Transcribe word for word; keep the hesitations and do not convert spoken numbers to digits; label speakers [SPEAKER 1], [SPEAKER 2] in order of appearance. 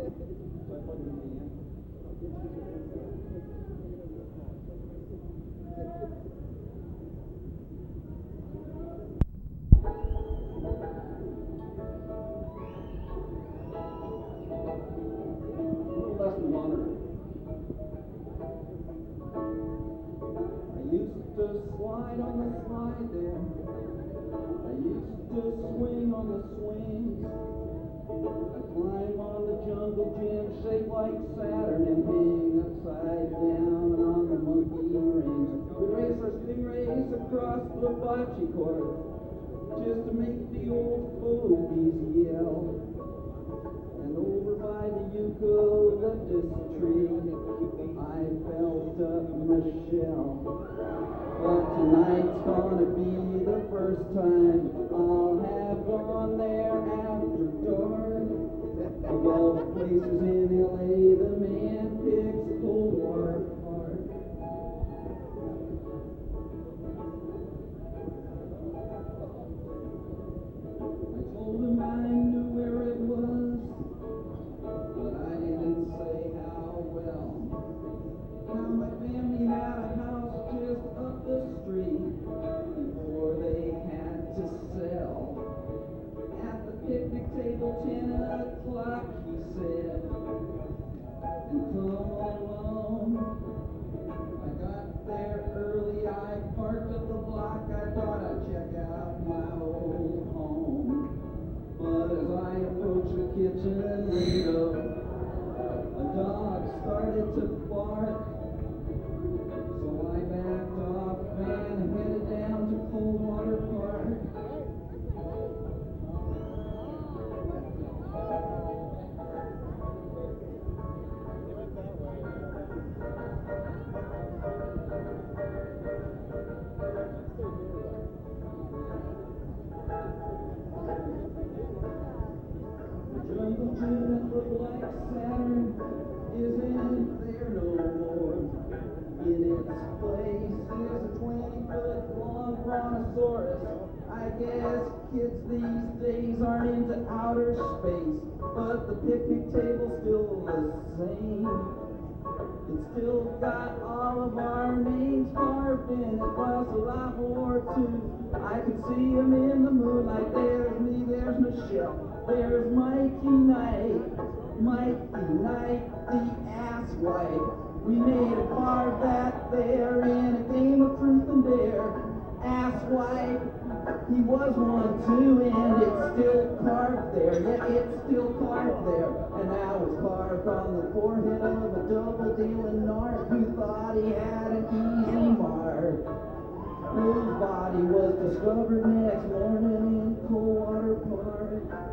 [SPEAKER 1] Lesson one. I used to slide on the slide there. I used to swing on the swings. I climb on the jungle gym, shaped like Saturn, and hang upside down on the monkey rings. We race our stingrays across the bocce court just to make the old fogies yell. And over by the eucalyptus tree, I felt up Michelle. But tonight's gonna be the first time I'll have gone there after dark. Of all the places in L A, the man picks Coldwater Park. I told him I knew where it was, but I didn't say how well. Now my family had a house just up the street before they had to sell. At the picnic table, ten o'clock, he said, and come along. I got there early, I parked up the block, I thought I'd check out my old home. But as I approached the kitchen window, a dog started to bark. So I backed off and headed down to Coldwater Park. Jungle June and the Black Saturn isn't there no more. In its place is a twenty-foot long brontosaurus. I guess kids these days aren't into outer space, but the picnic table's still the same. It's still got all of our names carved in it, plus a lot more too. I can see him in the moonlight. There's me, there's Michelle, there's Mikey Knight, Mikey Knight, the asswipe. We made a card that there in a game of truth and dare. Asswipe, he was one too, and it's still carved there. Yeah, it's still carved there. And now it's carved on the forehead of a double-dealing narc who thought he had an easy mark. Whose body was discovered next morning in Coldwater Park.